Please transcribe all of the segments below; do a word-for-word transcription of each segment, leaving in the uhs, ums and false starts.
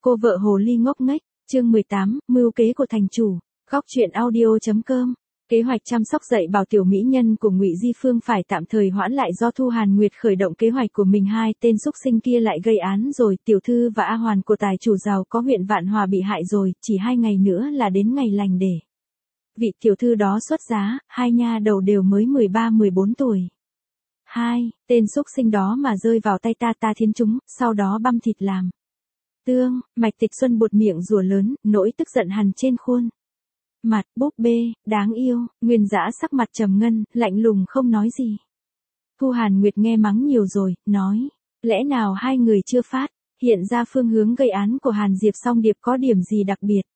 Cô vợ hồ ly ngốc nghếch, chương mười tám, mưu kế của thành chủ. Góc truyện audio.com. Kế hoạch chăm sóc dạy bảo tiểu mỹ nhân của Ngụy Di Phương phải tạm thời hoãn lại do Thu Hàn Nguyệt khởi động kế hoạch của mình. Hai tên xúc sinh kia lại gây án rồi, tiểu thư và A Hoàn của tài chủ giàu có huyện Vạn Hòa bị hại rồi, chỉ hai ngày nữa là đến ngày lành để vị tiểu thư đó xuất giá, hai nha đầu đều mới mười ba mười bốn tuổi. Hai, tên xúc sinh đó mà rơi vào tay ta ta thiến chúng, sau đó băm thịt làm tương. Mạch Tịch Xuân buột miệng rủa lớn, nỗi tức giận hằn trên khuôn mặt. Búp bê, đáng yêu. Nguyên Dã sắc mặt trầm ngân, lạnh lùng không nói gì. Thu Hàn Nguyệt nghe mắng nhiều rồi, nói, lẽ nào hai người chưa phát hiện ra phương hướng gây án của Hàn Diệp Song Điệp có điểm gì đặc biệt?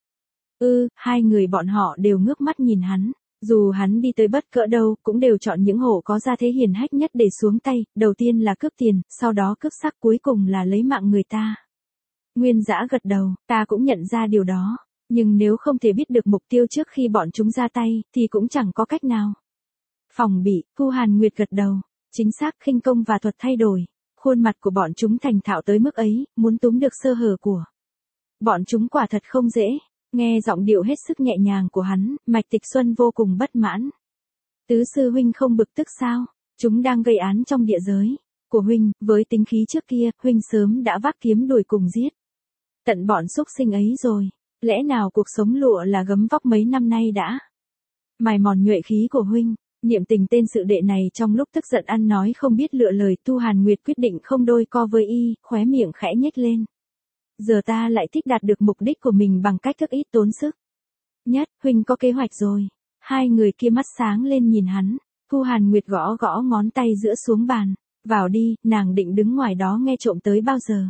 Ừ, hai người bọn họ đều ngước mắt nhìn hắn. Dù hắn đi tới bất cỡ đâu, cũng đều chọn những hộ có gia thế hiền hách nhất để xuống tay, đầu tiên là cướp tiền, sau đó cướp sắc, cuối cùng là lấy mạng người ta. Nguyên Dã gật đầu, ta cũng nhận ra điều đó, nhưng nếu không thể biết được mục tiêu trước khi bọn chúng ra tay, thì cũng chẳng có cách nào phòng bị. Thu Hàn Nguyệt gật đầu, chính xác, khinh công và thuật thay đổi, khuôn mặt của bọn chúng thành thạo tới mức ấy, muốn túm được sơ hở của bọn chúng quả thật không dễ. Nghe giọng điệu hết sức nhẹ nhàng của hắn, Mạch Tịch Xuân vô cùng bất mãn. Tứ sư huynh không bực tức sao? Chúng đang gây án trong địa giới của huynh, với tính khí trước kia, huynh sớm đã vác kiếm đuổi cùng giết tận bọn xúc sinh ấy rồi. Lẽ nào cuộc sống lụa là gấm vóc mấy năm nay đã mài mòn nhuệ khí của huynh? Niệm Tình tên sự đệ này trong lúc tức giận ăn nói không biết lựa lời. Thu Hàn Nguyệt quyết định không đôi co với y, khóe miệng khẽ nhếch lên. Giờ ta lại thích đạt được mục đích của mình bằng cách thức ít tốn sức nhất. Huynh có kế hoạch rồi. Hai người kia mắt sáng lên nhìn hắn. Thu Hàn Nguyệt gõ gõ ngón tay giữa xuống bàn. Vào đi, nàng định đứng ngoài đó nghe trộm tới bao giờ?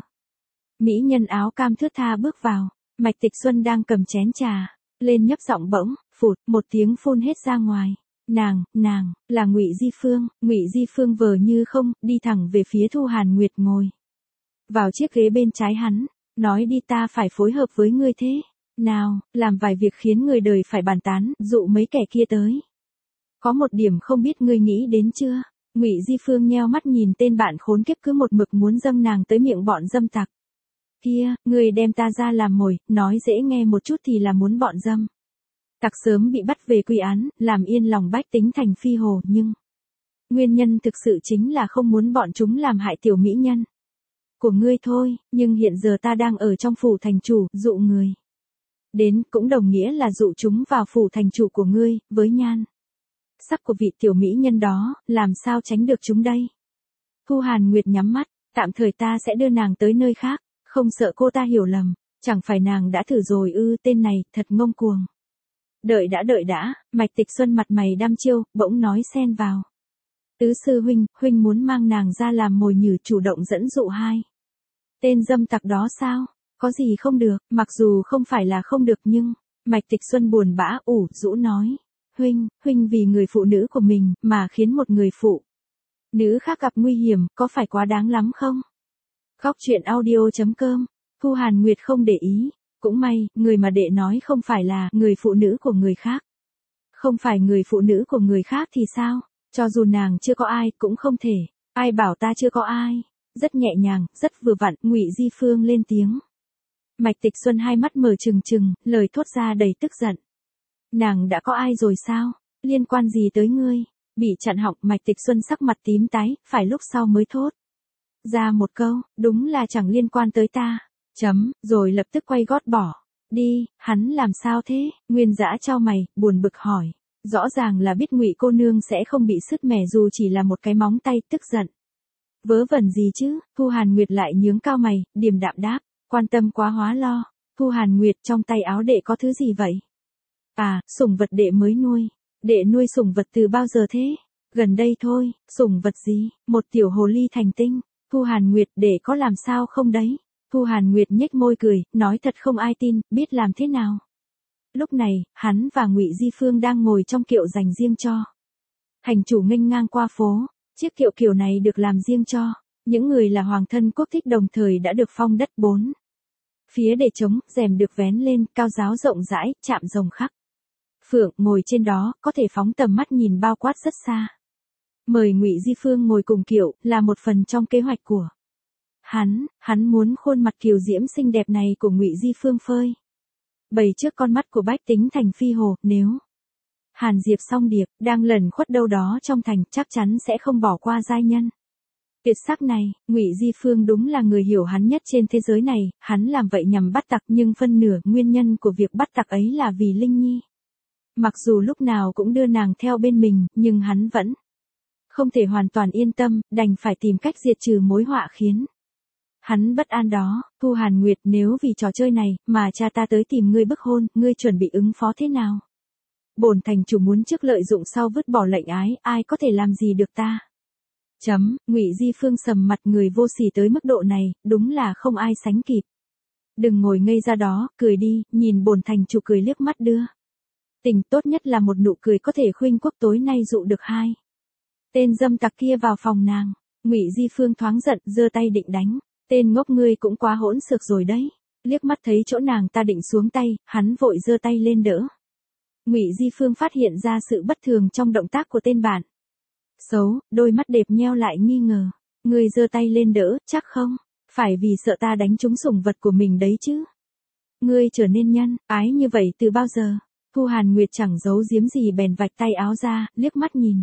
Mỹ nhân áo cam thướt tha bước vào. Mạch Tịch Xuân đang cầm chén trà lên, nhấp giọng bỗng, phụt, một tiếng phun hết ra ngoài. Nàng, nàng, là Ngụy Di Phương. Ngụy Di Phương vờ như không, đi thẳng về phía Thu Hàn Nguyệt ngồi vào chiếc ghế bên trái hắn. Nói đi, ta phải phối hợp với ngươi thế nào, làm vài việc khiến người đời phải bàn tán, dụ mấy kẻ kia tới. Có một điểm không biết ngươi nghĩ đến chưa? Ngụy Di Phương nheo mắt nhìn tên bạn khốn kiếp cứ một mực muốn dâng nàng tới miệng bọn dâm tặc kia. Ngươi đem ta ra làm mồi, nói dễ nghe một chút thì là muốn bọn dâm tặc sớm bị bắt về quy án, làm yên lòng bách tính thành phi hồ, nhưng nguyên nhân thực sự chính là không muốn bọn chúng làm hại tiểu mỹ nhân của ngươi thôi. Nhưng hiện giờ ta đang ở trong phủ thành chủ, dụ người đến cũng đồng nghĩa là dụ chúng vào phủ thành chủ của ngươi. Với nhan sắc của vị tiểu mỹ nhân đó, làm sao tránh được chúng đây? Thu Hàn Nguyệt nhắm mắt, tạm thời ta sẽ đưa nàng tới nơi khác, không sợ cô ta hiểu lầm. Chẳng phải nàng đã thử rồi ư? Tên này thật ngông cuồng. Đợi đã đợi đã. Mạch Tịch Xuân mặt mày đăm chiêu, bỗng nói xen vào. Tứ sư huynh, huynh muốn mang nàng ra làm mồi nhử, chủ động dẫn dụ hai tên dâm tặc đó sao? Có gì không được? Mặc dù không phải là không được nhưng, Mạch Tịch Xuân buồn bã ủ rũ nói. Huynh, huynh vì người phụ nữ của mình, mà khiến một người phụ nữ khác gặp nguy hiểm, có phải quá đáng lắm không? Góc truyện audio.com. Thu Hàn Nguyệt không để ý. Cũng may, người mà đệ nói không phải là người phụ nữ của người khác. Không phải người phụ nữ của người khác thì sao? Cho dù nàng chưa có ai, cũng không thể. Ai bảo ta chưa có ai? Rất nhẹ nhàng, rất vừa vặn, Ngụy Di Phương lên tiếng. Mạch Tịch Xuân hai mắt mở trừng trừng, lời thốt ra đầy tức giận. Nàng đã có ai rồi sao? Liên quan gì tới ngươi? Bị chặn họng, Mạch Tịch Xuân sắc mặt tím tái, phải lúc sau mới thốt ra một câu, đúng là chẳng liên quan tới ta. Chấm, rồi lập tức quay gót bỏ đi. Hắn làm sao thế? Nguyên Dã chau mày, buồn bực hỏi. Rõ ràng là biết Ngụy cô nương sẽ không bị sứt mẻ dù chỉ là một cái móng tay, tức giận vớ vẩn gì chứ? Thu Hàn Nguyệt lại nhướng cao mày, điềm đạm đáp, quan tâm quá hóa lo. Thu Hàn Nguyệt, trong tay áo đệ có thứ gì vậy? À, sủng vật đệ mới nuôi. Đệ nuôi sủng vật từ bao giờ thế? Gần đây thôi. Sủng vật gì? Một tiểu hồ ly thành tinh. Thu Hàn Nguyệt, đệ có làm sao không đấy? Thu Hàn Nguyệt nhếch môi cười, nói thật không ai tin, biết làm thế nào? Lúc này, hắn và Ngụy Di Phương đang ngồi trong kiệu dành riêng cho thành chủ nghênh ngang qua phố. Chiếc kiệu kiểu này được làm riêng cho những người là hoàng thân quốc thích, đồng thời đã được phong đất bốn phía để trống, rèm được vén lên, cao giáo rộng rãi, chạm rồng khắc phượng, ngồi trên đó, có thể phóng tầm mắt nhìn bao quát rất xa. Mời Ngụy Di Phương ngồi cùng kiệu, là một phần trong kế hoạch của Hắn, hắn muốn khuôn mặt kiều diễm xinh đẹp này của Ngụy Di Phương phơi bày trước con mắt của bách tính thành phi hồ, nếu Hàn Diệp Song Điệp đang lẩn khuất đâu đó trong thành, chắc chắn sẽ không bỏ qua giai nhân tuyệt sắc này. Ngụy Di Phương đúng là người hiểu hắn nhất trên thế giới này, hắn làm vậy nhằm bắt tặc, nhưng phân nửa nguyên nhân của việc bắt tặc ấy là vì Linh Nhi. Mặc dù lúc nào cũng đưa nàng theo bên mình, nhưng hắn vẫn không thể hoàn toàn yên tâm, đành phải tìm cách diệt trừ mối họa khiến hắn bất an đó. Thu Hàn Nguyệt, nếu vì trò chơi này mà cha ta tới tìm ngươi bức hôn, ngươi chuẩn bị ứng phó thế nào? Bổn thành chủ muốn trước lợi dụng sau vứt bỏ lệnh ái, ai có thể làm gì được ta? Chấm, Ngụy Di Phương sầm mặt, người vô sỉ tới mức độ này, đúng là không ai sánh kịp. Đừng ngồi ngây ra đó, cười đi, nhìn bổn thành chủ cười liếc mắt đưa tình, tốt nhất là một nụ cười có thể khuynh quốc tối nay dụ được hai tên dâm tặc kia vào phòng nàng. Ngụy Di Phương thoáng giận, giơ tay định đánh. Tên ngốc, ngươi cũng quá hỗn xược rồi đấy. Liếc mắt thấy chỗ nàng ta định xuống tay, hắn vội giơ tay lên đỡ. Ngụy Di Phương phát hiện ra sự bất thường trong động tác của tên bạn xấu, đôi mắt đẹp nheo lại nghi ngờ. Ngươi giơ tay lên đỡ, chắc không phải vì sợ ta đánh trúng sủng vật của mình đấy chứ? Ngươi trở nên nhân ái như vậy từ bao giờ? Thu Hàn Nguyệt chẳng giấu giếm gì bèn vạch tay áo ra, liếc mắt nhìn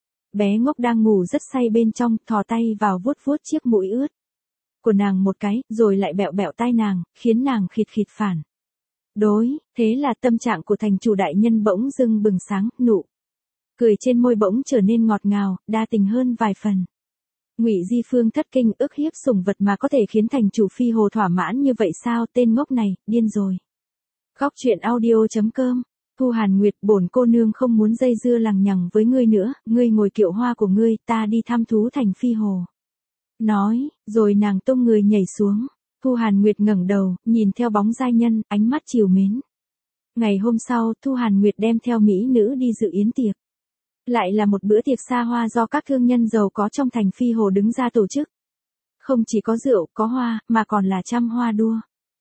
bé ngốc đang ngủ rất say bên trong, thò tay vào vuốt vuốt chiếc mũi ướt của nàng một cái, rồi lại bẹo bẹo tai nàng, khiến nàng khịt khịt phản đối. Thế là tâm trạng của thành chủ đại nhân bỗng dưng bừng sáng, nụ cười trên môi bỗng trở nên ngọt ngào, đa tình hơn vài phần. Ngụy Di Phương thất kinh, ức hiếp sủng vật mà có thể khiến thành chủ phi hồ thỏa mãn như vậy sao? Tên ngốc này, điên rồi. Góc truyện audio chấm com. Thu Hàn Nguyệt, bổn cô nương không muốn dây dưa lằng nhằng với ngươi nữa, ngươi ngồi kiệu hoa của ngươi, ta đi thăm thú thành phi hồ. Nói, rồi nàng tung người nhảy xuống. Thu Hàn Nguyệt ngẩng đầu, nhìn theo bóng giai nhân, ánh mắt trìu mến. Ngày hôm sau, Thu Hàn Nguyệt đem theo mỹ nữ đi dự yến tiệc. Lại là một bữa tiệc xa hoa do các thương nhân giàu có trong thành phi hồ đứng ra tổ chức. Không chỉ có rượu, có hoa, mà còn là trăm hoa đua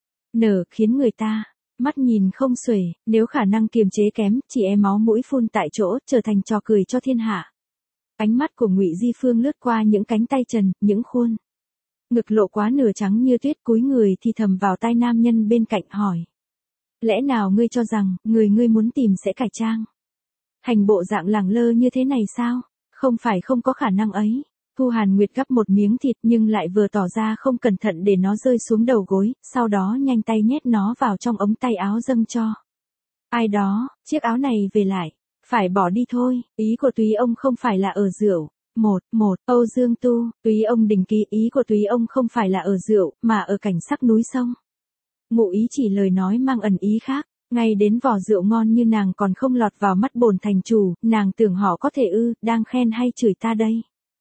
nở, khiến người ta mắt nhìn không xuể, nếu khả năng kiềm chế kém, chỉ e máu mũi phun tại chỗ, trở thành trò cười cho thiên hạ. Ánh mắt của Ngụy Di Phương lướt qua những cánh tay trần, những khuôn ngực lộ quá nửa trắng như tuyết, cúi người thì thầm vào tai nam nhân bên cạnh, hỏi: lẽ nào ngươi cho rằng người ngươi muốn tìm sẽ cải trang hành bộ dạng lẳng lơ như thế này sao? Không phải không có khả năng ấy. Thu Hàn Nguyệt gắp một miếng thịt nhưng lại vừa tỏ ra không cẩn thận để nó rơi xuống đầu gối, sau đó nhanh tay nhét nó vào trong ống tay áo dâng cho ai đó. Chiếc áo này về lại phải bỏ đi thôi. Ý của túy ông không phải là ở rượu. Một, một, Âu Dương Tu, túy ông đình ký, ý của túy ông không phải là ở rượu, mà ở cảnh sắc núi sông. Ngụ ý chỉ lời nói mang ẩn ý khác. Ngay đến vỏ rượu ngon như nàng còn không lọt vào mắt bổn thành chủ, nàng tưởng họ có thể ư, đang khen hay chửi ta đây?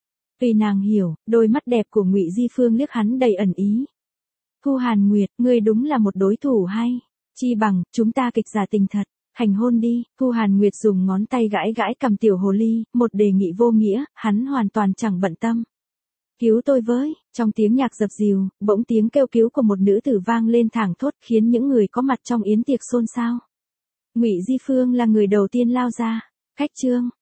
Vì nàng hiểu, đôi mắt đẹp của Ngụy Di Phương liếc hắn đầy ẩn ý. Thu Hàn Nguyệt, ngươi đúng là một đối thủ hay. Chi bằng, chúng ta kịch giả tình thật, hành hôn đi. Thu Hàn Nguyệt dùng ngón tay gãi gãi cằm tiểu hồ ly, một đề nghị vô nghĩa, hắn hoàn toàn chẳng bận tâm. Cứu tôi với, trong tiếng nhạc dập dìu, bỗng tiếng kêu cứu của một nữ tử vang lên thảng thốt, khiến những người có mặt trong yến tiệc xôn xao. Ngụy Di Phương là người đầu tiên lao ra. Khách trương,